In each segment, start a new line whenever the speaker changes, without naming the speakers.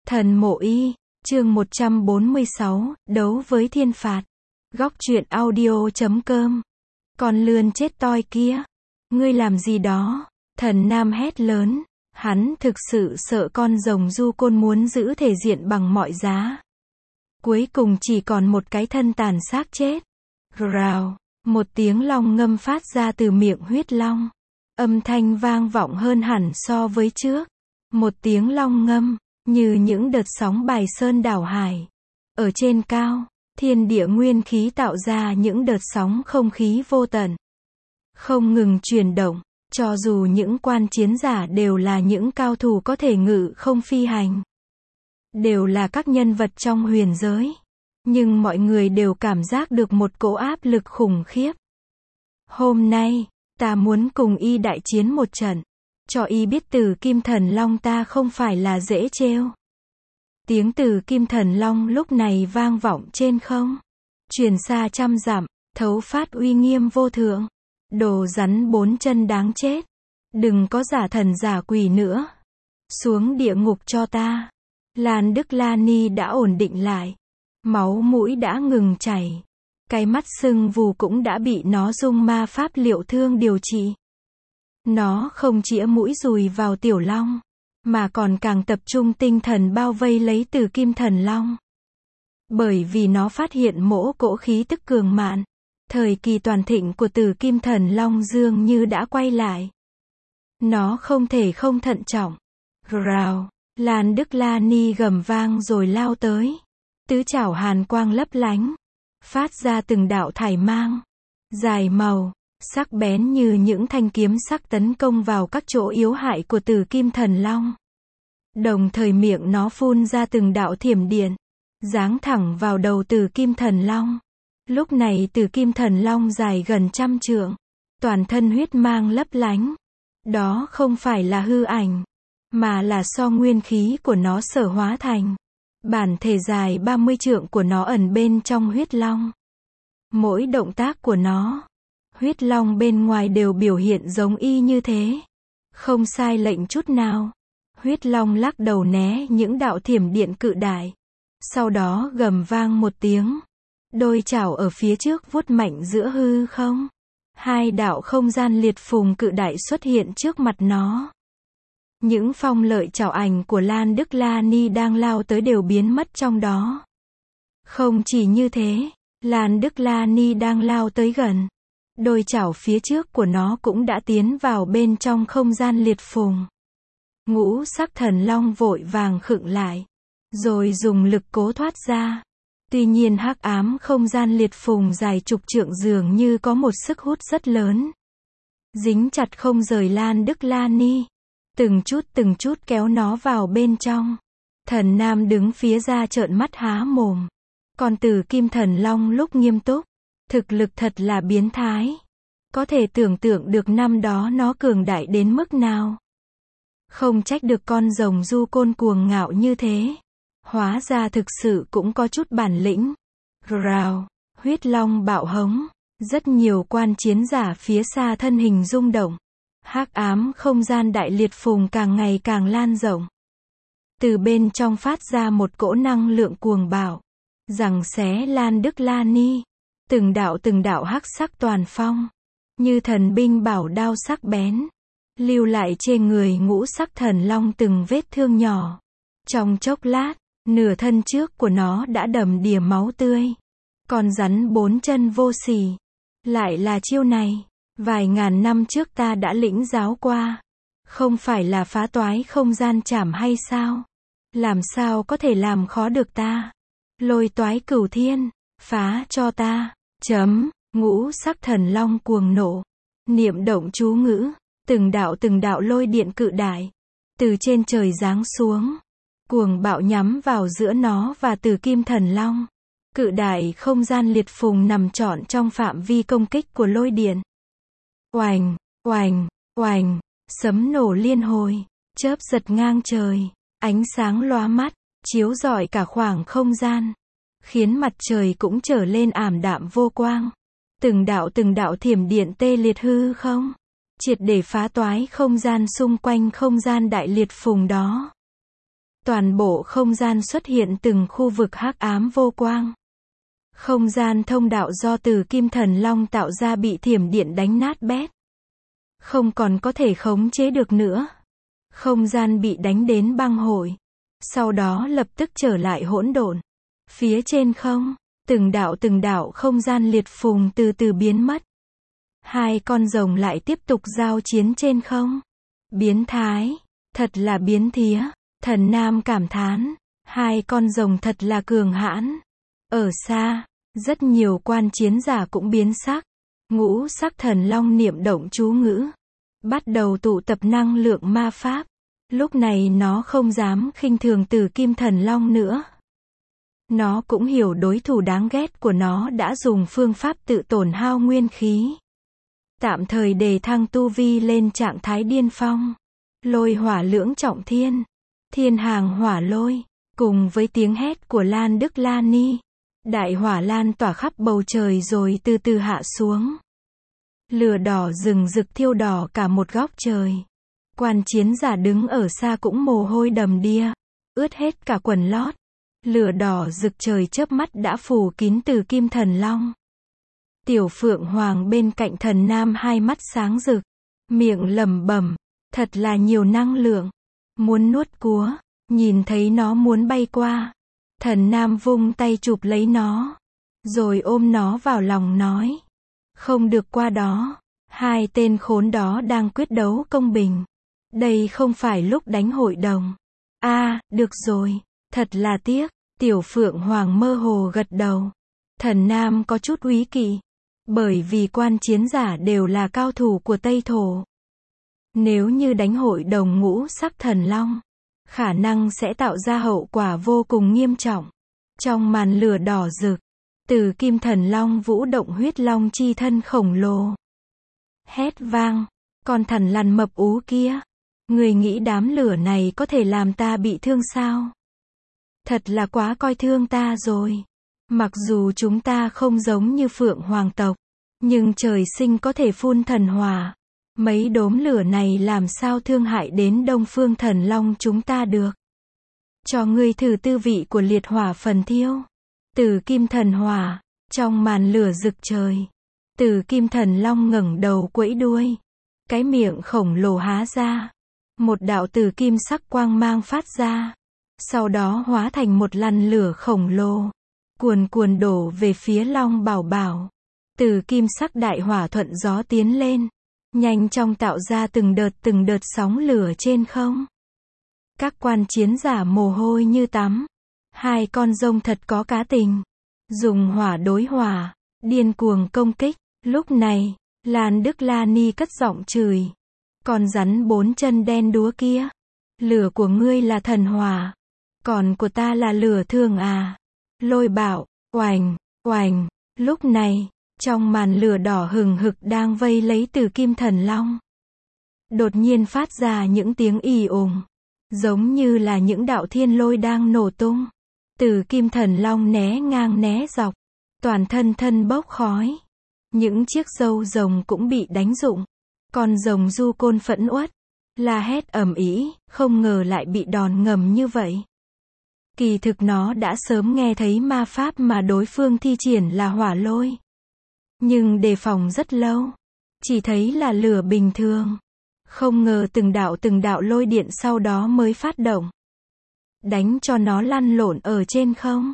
Thần Mộ Y, chương 146, đấu với thiên phạt. Góc truyện audio.com. Con lươn chết toi kia, ngươi làm gì đó? Thần Nam hét lớn, hắn thực sự sợ con rồng du côn muốn giữ thể diện bằng mọi giá. Cuối cùng chỉ còn một cái thân tàn xác chết. Rào, một tiếng long ngâm phát ra từ miệng huyết long. Âm thanh vang vọng hơn hẳn so với trước. Một tiếng long ngâm, như những đợt sóng bài sơn đảo hải. Ở trên cao, thiên địa nguyên khí tạo ra những đợt sóng không khí vô tận. Không ngừng chuyển động, cho dù những quan chiến giả đều là những cao thủ có thể ngự không phi hành. Đều là các nhân vật trong huyền giới. Nhưng mọi người đều cảm giác được một cỗ áp lực khủng khiếp. Hôm nay, ta muốn cùng y đại chiến một trận. Cho y biết Tử Kim Thần Long ta không phải là dễ trêu. Tiếng Tử Kim Thần Long lúc này vang vọng trên không. Truyền xa trăm dặm, thấu phát uy nghiêm vô thượng. Đồ rắn bốn chân đáng chết. Đừng có giả thần giả quỷ nữa. Xuống địa ngục cho ta. Lan Đức La Ni đã ổn định lại. Máu mũi đã ngừng chảy. Cái mắt sưng vù cũng đã bị nó dùng ma pháp liệu thương điều trị. Nó không chĩa mũi dùi vào Tiểu Long, mà còn càng tập trung tinh thần bao vây lấy Tử Kim Thần Long. Bởi vì nó phát hiện mỗ cỗ khí tức cường mạn. Thời kỳ toàn thịnh của Tử Kim Thần Long dường như đã quay lại. Nó không thể không thận trọng. Rào, Lan Đức La Ni gầm vang rồi lao tới. Tứ chảo hàn quang lấp lánh, phát ra từng đạo thải mang, dài màu, sắc bén như những thanh kiếm sắc tấn công vào các chỗ yếu hại của Tử Kim Thần Long. Đồng thời miệng nó phun ra từng đạo thiểm điện, giáng thẳng vào đầu Tử Kim Thần Long. Lúc này Tử Kim Thần Long dài gần 100 trượng, toàn thân huyết mang lấp lánh. Đó không phải là hư ảnh, mà là do nguyên khí của nó sở hóa thành. Bản thể dài 30 trượng của nó ẩn bên trong huyết long. Mỗi động tác của nó, huyết long bên ngoài đều biểu hiện giống y như thế. Không sai lệnh chút nào. Huyết long lắc đầu né những đạo thiểm điện cự đại. Sau đó gầm vang một tiếng. Đôi chảo ở phía trước vuốt mạnh giữa hư không. Hai đạo không gian liệt phùng cự đại xuất hiện trước mặt nó. Những phong lợi chảo ảnh của Lan Đức La Ni đang lao tới đều biến mất trong đó. Không chỉ như thế, Lan Đức La Ni đang lao tới gần. Đôi chảo phía trước của nó cũng đã tiến vào bên trong không gian liệt phùng. Ngũ sắc thần long vội vàng khựng lại, rồi dùng lực cố thoát ra. Tuy nhiên hắc ám không gian liệt phùng dài chục trượng dường như có một sức hút rất lớn. Dính chặt không rời Lan Đức La Ni. Từng chút kéo nó vào bên trong. Thần Nam đứng phía ra trợn mắt há mồm. Còn Tử Kim Thần Long lúc nghiêm túc, thực lực thật là biến thái. Có thể tưởng tượng được năm đó nó cường đại đến mức nào. Không trách được con rồng du côn cuồng ngạo như thế. Hóa ra thực sự cũng có chút bản lĩnh. Rào, huyết long bạo hống. Rất nhiều quan chiến giả phía xa thân hình rung động. Hắc ám không gian đại liệt phùng càng ngày càng lan rộng. Từ bên trong phát ra một cỗ năng lượng cuồng bạo, giằng xé Lan Đức La Ni. Từng đạo hắc sắc toàn phong, như thần binh bảo đao sắc bén, lưu lại trên người ngũ sắc thần long từng vết thương nhỏ. Trong chốc lát, nửa thân trước của nó đã đầm đìa máu tươi. Con rắn bốn chân vô sỉ. Lại là chiêu này. Vài ngàn năm trước ta đã lĩnh giáo qua. Không phải là phá toái không gian chảm hay sao? Làm sao có thể làm khó được ta? Lôi toái cửu thiên, phá cho ta. Ngũ sắc thần long cuồng nộ. Niệm động chú ngữ, từng đạo lôi điện cự đại. Từ trên trời giáng xuống. Cuồng bạo nhắm vào giữa nó và Tử Kim Thần Long. Cự đại không gian liệt phùng nằm trọn trong phạm vi công kích của lôi điện. Oành, oành, oành, sấm nổ liên hồi, chớp giật ngang trời, ánh sáng lóa mắt, chiếu rọi cả khoảng không gian, khiến mặt trời cũng trở lên ảm đạm vô quang. Từng đạo thiểm điện tê liệt hư không, triệt để phá toái không gian xung quanh không gian đại liệt phùng đó. Toàn bộ không gian xuất hiện từng khu vực hắc ám vô quang. Không gian thông đạo do Từ Kim Thần Long tạo ra bị thiểm điện đánh nát bét. Không còn có thể khống chế được nữa. Không gian bị đánh đến băng hội. Sau đó lập tức trở lại hỗn độn. Phía trên không, từng đạo không gian liệt phùng từ từ biến mất. Hai con rồng lại tiếp tục giao chiến trên không. Biến thái, thật là biến thía. Thần Nam cảm thán, hai con rồng thật là cường hãn. Ở xa, rất nhiều quan chiến giả cũng biến sắc. Ngũ sắc thần long niệm động chú ngữ, bắt đầu tụ tập năng lượng ma pháp. Lúc này nó không dám khinh thường Từ Kim Thần Long nữa. Nó cũng hiểu đối thủ đáng ghét của nó đã dùng phương pháp tự tổn hao nguyên khí. Tạm thời đề thăng tu vi lên trạng thái điên phong. Lôi hỏa lưỡng trọng thiên. Thiên hàng hỏa lôi. Cùng với tiếng hét của Lan Đức La Ni. Đại hỏa lan tỏa khắp bầu trời rồi từ từ hạ xuống. Lửa đỏ rừng rực thiêu đỏ cả một góc trời. Quan chiến giả đứng ở xa cũng mồ hôi đầm đìa, ướt hết cả quần lót. Lửa đỏ rực trời chớp mắt đã phủ kín Từ Kim Thần Long. Tiểu Phượng Hoàng bên cạnh Thần Nam hai mắt sáng rực, miệng lẩm bẩm, thật là nhiều năng lượng, muốn nuốt cúa. Nhìn thấy nó muốn bay qua, Thần Nam vung tay chụp lấy nó, rồi ôm nó vào lòng nói, không được qua đó, hai tên khốn đó đang quyết đấu công bình. Đây không phải lúc đánh hội đồng. Được rồi, thật là tiếc. Tiểu Phượng Hoàng mơ hồ gật đầu. Thần Nam có chút úy kỵ, bởi vì quan chiến giả đều là cao thủ của Tây Thổ. Nếu như đánh hội đồng ngũ sắc thần long, khả năng sẽ tạo ra hậu quả vô cùng nghiêm trọng. Trong màn lửa đỏ rực, Từ Kim Thần Long vũ động huyết long chi thân khổng lồ. Hét vang, con thằn lằn mập ú kia, người nghĩ đám lửa này có thể làm ta bị thương sao? Thật là quá coi thương ta rồi. Mặc dù chúng ta không giống như Phượng Hoàng tộc, nhưng trời sinh có thể phun thần hỏa. Mấy đốm lửa này làm sao thương hại đến Đông Phương Thần Long chúng ta được? Cho ngươi thử tư vị của liệt hỏa phần thiêu. Từ Kim Thần Hỏa, trong màn lửa rực trời, Từ Kim Thần Long ngẩng đầu quẫy đuôi, cái miệng khổng lồ há ra, một đạo từ kim sắc quang mang phát ra, sau đó hóa thành một làn lửa khổng lồ, cuồn cuồn đổ về phía Long Bảo Bảo. Từ kim sắc đại hỏa thuận gió tiến lên, nhanh chóng tạo ra từng đợt sóng lửa trên không. Các quan chiến giả mồ hôi như tắm. Hai con rồng thật có cá tình. Dùng hỏa đối hỏa, điên cuồng công kích. Lúc này, Lan Đức La Ni cất giọng chửi. Con rắn bốn chân đen đúa kia. Lửa của ngươi là thần hỏa. Còn của ta là lửa thường à. Lôi Bảo, oành, oành. Lúc này, trong màn lửa đỏ hừng hực đang vây lấy Từ Kim Thần Long, đột nhiên phát ra những tiếng ì ùng, giống như là những đạo thiên lôi đang nổ tung. Từ Kim Thần Long né ngang né dọc, toàn thân thân bốc khói. Những chiếc râu rồng cũng bị đánh rụng. Con rồng du côn phẫn uất, la hét ầm ĩ, không ngờ lại bị đòn ngầm như vậy. Kỳ thực nó đã sớm nghe thấy ma pháp mà đối phương thi triển là hỏa lôi, nhưng đề phòng rất lâu, chỉ thấy là lửa bình thường. Không ngờ từng đạo lôi điện sau đó mới phát động, đánh cho nó lăn lộn ở trên không.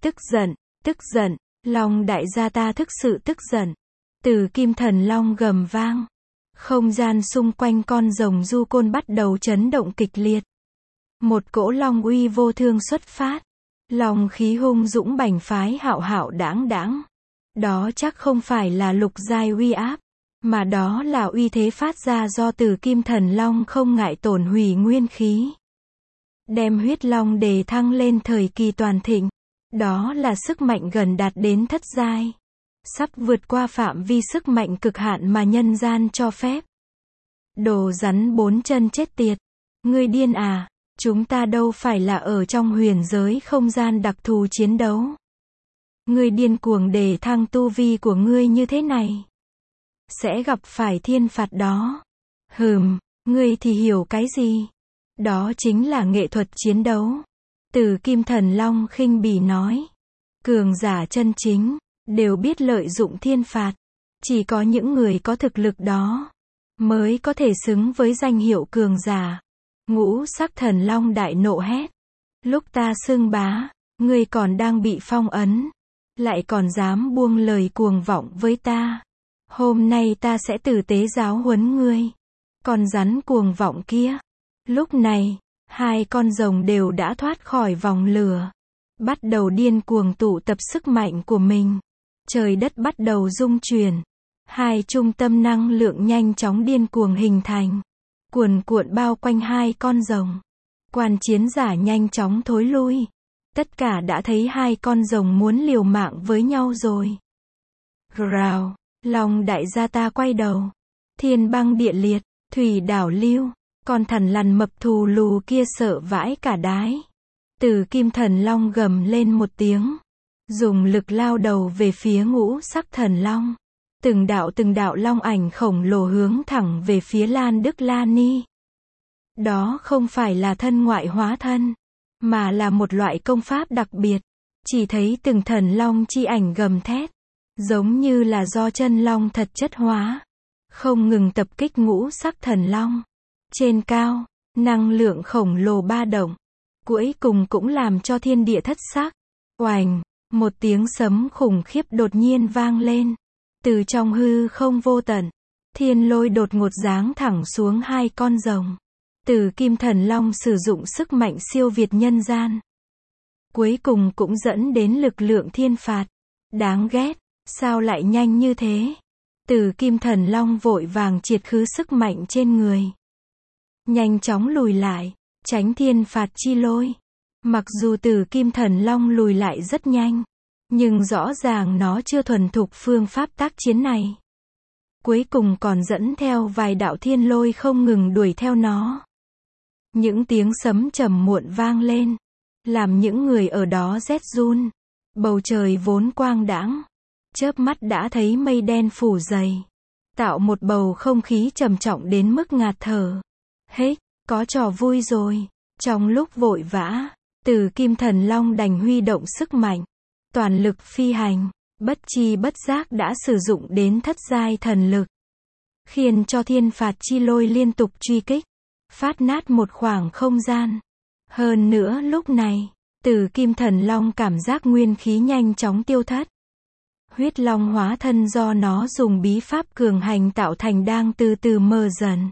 Tức giận, Long đại gia ta thực sự tức giận. Từ Kim Thần Long gầm vang, không gian xung quanh con rồng du côn bắt đầu chấn động kịch liệt. Một cỗ long uy vô thương xuất phát, long khí hung dũng bành phái hạo hạo đãng đãng. Đó chắc không phải là lục giai uy áp, mà đó là uy thế phát ra do Từ Kim Thần Long không ngại tổn hủy nguyên khí, đem huyết long đề thăng lên thời kỳ toàn thịnh. Đó là sức mạnh gần đạt đến thất giai, sắp vượt qua phạm vi sức mạnh cực hạn mà nhân gian cho phép. Đồ rắn bốn chân chết tiệt, ngươi điên à? Chúng ta đâu phải là ở trong huyền giới không gian đặc thù chiến đấu. Ngươi điên cuồng để thăng tu vi của ngươi như thế này, sẽ gặp phải thiên phạt đó. Ngươi thì hiểu cái gì? Đó chính là nghệ thuật chiến đấu. Từ Kim Thần Long khinh bỉ nói. Cường giả chân chính, đều biết lợi dụng thiên phạt. Chỉ có những người có thực lực đó, mới có thể xứng với danh hiệu cường giả. Ngũ sắc thần long đại nộ hét. Lúc ta xưng bá, ngươi còn đang bị phong ấn. Lại còn dám buông lời cuồng vọng với ta. Hôm nay ta sẽ tử tế giáo huấn ngươi. Con rắn cuồng vọng kia. Lúc này, hai con rồng đều đã thoát khỏi vòng lửa. Bắt đầu điên cuồng tụ tập sức mạnh của mình. Trời đất bắt đầu rung chuyển. Hai trung tâm năng lượng nhanh chóng điên cuồng hình thành. Cuồn cuộn bao quanh hai con rồng. Quan chiến giả nhanh chóng thối lui. Tất cả đã thấy hai con rồng muốn liều mạng với nhau rồi. Rào, Long đại gia ta quay đầu. Thiên băng địa liệt, thủy đảo lưu. Con thằn lằn mập thù lù kia sợ vãi cả đái. Từ Kim Thần Long gầm lên một tiếng. Dùng lực lao đầu về phía ngũ sắc thần long. Từng đạo long ảnh khổng lồ hướng thẳng về phía Lan Đức La Ni. Đó không phải là thân ngoại hóa thân, mà là một loại công pháp đặc biệt. Chỉ thấy từng thần long chi ảnh gầm thét, giống như là do chân long thật chất hóa, không ngừng tập kích ngũ sắc thần long. Trên cao, năng lượng khổng lồ ba động, cuối cùng cũng làm cho thiên địa thất sắc. Oành, một tiếng sấm khủng khiếp đột nhiên vang lên. Từ trong hư không vô tận, thiên lôi đột ngột giáng thẳng xuống hai con rồng. Từ Kim Thần Long sử dụng sức mạnh siêu việt nhân gian. Cuối cùng cũng dẫn đến lực lượng thiên phạt. Đáng ghét, sao lại nhanh như thế? Từ Kim Thần Long vội vàng triệt khứ sức mạnh trên người. Nhanh chóng lùi lại, tránh thiên phạt chi lôi. Mặc dù Từ Kim Thần Long lùi lại rất nhanh, nhưng rõ ràng nó chưa thuần thục phương pháp tác chiến này. Cuối cùng còn dẫn theo vài đạo thiên lôi không ngừng đuổi theo nó. Những tiếng sấm trầm muộn vang lên, làm những người ở đó rét run. Bầu trời vốn quang đãng, chớp mắt đã thấy mây đen phủ dày, tạo một bầu không khí trầm trọng đến mức ngạt thở. Hết, có trò vui rồi. Trong lúc vội vã, Từ Kim Thần Long đành huy động sức mạnh, toàn lực phi hành, bất chi bất giác đã sử dụng đến thất giai thần lực, khiến cho thiên phạt chi lôi liên tục truy kích, phát nát một khoảng không gian. Hơn nữa lúc này, Từ Kim Thần Long cảm giác nguyên khí nhanh chóng tiêu thất. Huyết long hóa thân do nó dùng bí pháp cường hành tạo thành đang từ từ mờ dần.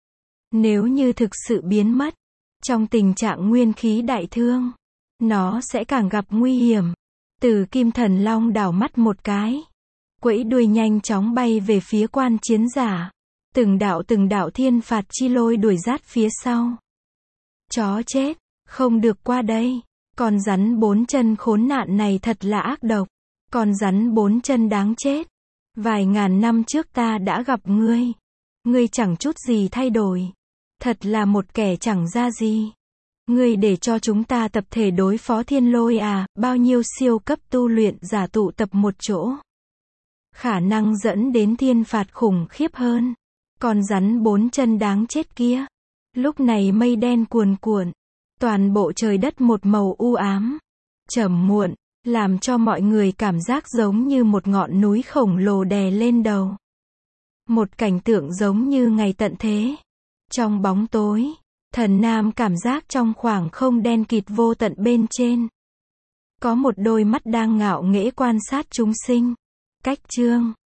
Nếu như thực sự biến mất, trong tình trạng nguyên khí đại thương, nó sẽ càng gặp nguy hiểm. Từ Kim Thần Long đảo mắt một cái, quẫy đuôi nhanh chóng bay về phía quan chiến giả. Từng đạo thiên phạt chi lôi đuổi rát phía sau. Chó chết, không được qua đây. Con rắn bốn chân khốn nạn này thật là ác độc. Con rắn bốn chân đáng chết. Vài ngàn năm trước ta đã gặp ngươi. Ngươi chẳng chút gì thay đổi. Thật là một kẻ chẳng ra gì. Ngươi để cho chúng ta tập thể đối phó thiên lôi à? Bao nhiêu siêu cấp tu luyện giả tụ tập một chỗ, khả năng dẫn đến thiên phạt khủng khiếp hơn. Con rắn bốn chân đáng chết kia. Lúc này mây đen cuồn cuộn, toàn bộ trời đất một màu u ám, trầm muộn, làm cho mọi người cảm giác giống như một ngọn núi khổng lồ đè lên đầu. Một cảnh tượng giống như ngày tận thế. Trong bóng tối, Thần Nam cảm giác trong khoảng không đen kịt vô tận bên trên, có một đôi mắt đang ngạo nghễ quan sát chúng sinh. Cách chương